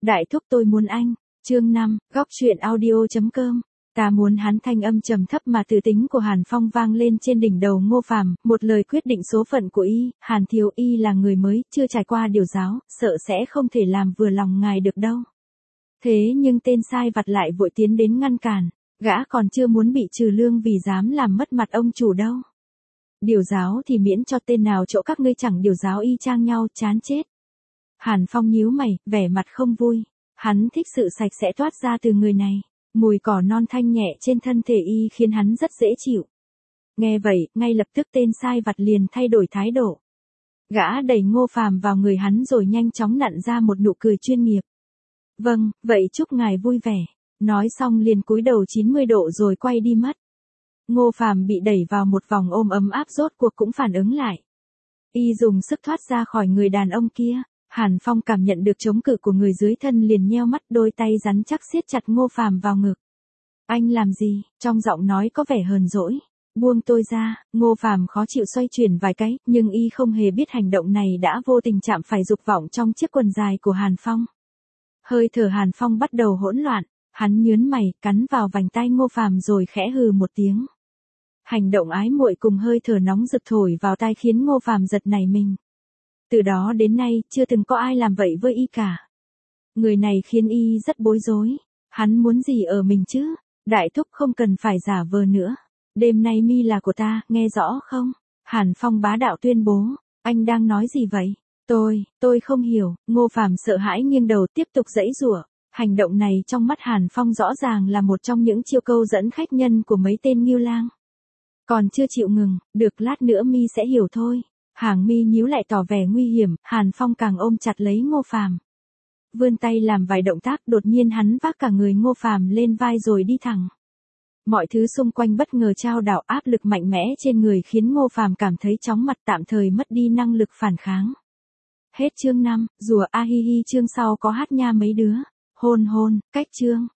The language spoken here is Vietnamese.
Đại thúc tôi muốn anh. Chương 5, góc truyện audio.com. Ta muốn hắn. Thanh âm trầm thấp mà tự tính của Hàn Phong vang lên trên đỉnh đầu Ngô Phàm, một lời quyết định số phận của y. Hàn thiếu, y là người mới, chưa trải qua điều giáo, sợ sẽ không thể làm vừa lòng ngài được đâu. Thế nhưng tên sai vặt lại vội tiến đến ngăn cản, gã còn chưa muốn bị trừ lương vì dám làm mất mặt ông chủ đâu. Điều giáo thì miễn cho, tên nào chỗ các ngươi chẳng điều giáo y chang nhau, chán chết. Hàn Phong nhíu mày, vẻ mặt không vui. Hắn thích sự sạch sẽ toát ra từ người này. Mùi cỏ non thanh nhẹ trên thân thể y khiến hắn rất dễ chịu. Nghe vậy, ngay lập tức tên sai vặt liền thay đổi thái độ. Gã đẩy Ngô Phàm vào người hắn rồi nhanh chóng nặn ra một nụ cười chuyên nghiệp. Vâng, vậy chúc ngài vui vẻ. Nói xong liền cúi đầu 90 độ rồi quay đi mất. Ngô Phàm bị đẩy vào một vòng ôm ấm áp, rốt cuộc cũng phản ứng lại. Y dùng sức thoát ra khỏi người đàn ông kia. Hàn Phong cảm nhận được chống cự của người dưới thân liền nheo mắt, đôi tay rắn chắc siết chặt Ngô Phàm vào ngực. Anh làm gì? Trong giọng nói có vẻ hờn dỗi. Buông tôi ra. Ngô Phàm khó chịu xoay chuyển vài cái, nhưng y không hề biết hành động này đã vô tình chạm phải dục vọng trong chiếc quần dài của Hàn Phong. Hơi thở Hàn Phong bắt đầu hỗn loạn, hắn nhướng mày, cắn vào vành tai Ngô Phàm rồi khẽ hừ một tiếng. Hành động ái muội cùng hơi thở nóng rực thổi vào tai khiến Ngô Phàm giật nảy mình. Từ đó đến nay, chưa từng có ai làm vậy với y cả. Người này khiến y rất bối rối. Hắn muốn gì ở mình chứ? Đại thúc không cần phải giả vờ nữa. Đêm nay mi là của ta, nghe rõ không? Hàn Phong bá đạo tuyên bố. Anh đang nói gì vậy? Tôi không hiểu. Ngô Phàm sợ hãi nghiêng đầu tiếp tục giãy giụa. Hành động này trong mắt Hàn Phong rõ ràng là một trong những chiêu câu dẫn khách nhân của mấy tên ngưu lang. Còn chưa chịu ngừng, được lát nữa mi sẽ hiểu thôi. Hàng mi nhíu lại tỏ vẻ nguy hiểm, Hàn Phong càng ôm chặt lấy Ngô Phàm. Vươn tay làm vài động tác, đột nhiên hắn vác cả người Ngô Phàm lên vai rồi đi thẳng. Mọi thứ xung quanh bất ngờ chao đảo, áp lực mạnh mẽ trên người khiến Ngô Phàm cảm thấy chóng mặt, tạm thời mất đi năng lực phản kháng. Hết chương 5, rùa a hi hi. Chương sau có hát nha mấy đứa. Hôn hôn, cách chương.